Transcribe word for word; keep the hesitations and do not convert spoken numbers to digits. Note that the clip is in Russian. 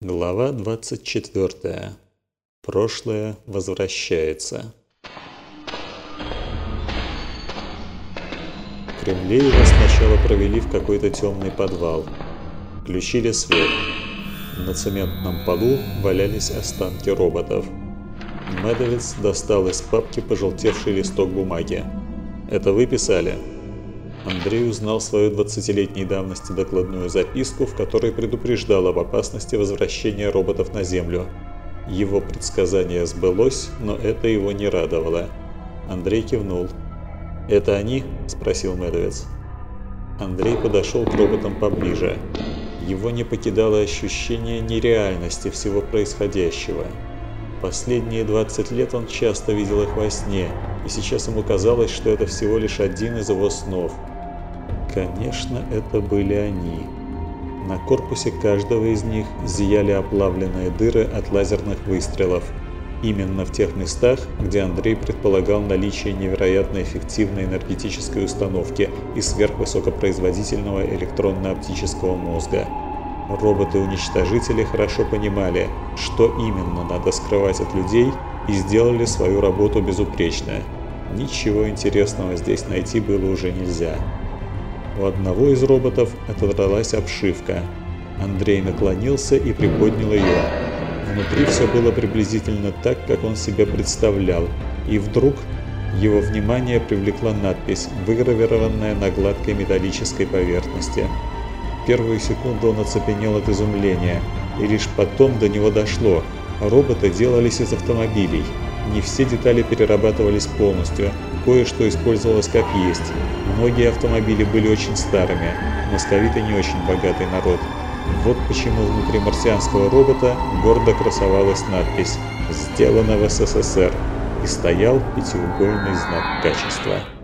Глава двадцать четвёртая. Прошлое возвращается. Кремлеева сначала провели в какой-то темный подвал. Включили свет. На цементном полу валялись останки роботов. Медовец достал из папки пожелтевший листок бумаги. «Это вы писали?» Андрей узнал свою двадцатилетней давности докладную записку, в которой предупреждал об опасности возвращения роботов на Землю. Его предсказание сбылось, но это его не радовало. Андрей кивнул. «Это они?» – спросил Медовец. Андрей подошел к роботам поближе. Его не покидало ощущение нереальности всего происходящего. Последние двадцать лет он часто видел их во сне, и сейчас ему казалось, что это всего лишь один из его снов. Конечно, это были они. На корпусе каждого из них зияли оплавленные дыры от лазерных выстрелов. Именно в тех местах, где Андрей предполагал наличие невероятно эффективной энергетической установки и сверхвысокопроизводительного электронно-оптического мозга. Роботы-уничтожители хорошо понимали, что именно надо скрывать от людей, и сделали свою работу безупречно. Ничего интересного здесь найти было уже нельзя. У одного из роботов отодралась обшивка. Андрей наклонился и приподнял ее. Внутри все было приблизительно так, как он себе представлял, и вдруг его внимание привлекла надпись, выгравированная на гладкой металлической поверхности. Первую секунду он оцепенел от изумления, и лишь потом до него дошло. Роботы делались из автомобилей. Не все детали перерабатывались полностью, кое-что использовалось как есть. Многие автомобили были очень старыми, московиты не очень богатый народ. Вот почему внутри марсианского робота гордо красовалась надпись «Сделано в СССР» и стоял пятиугольный знак качества.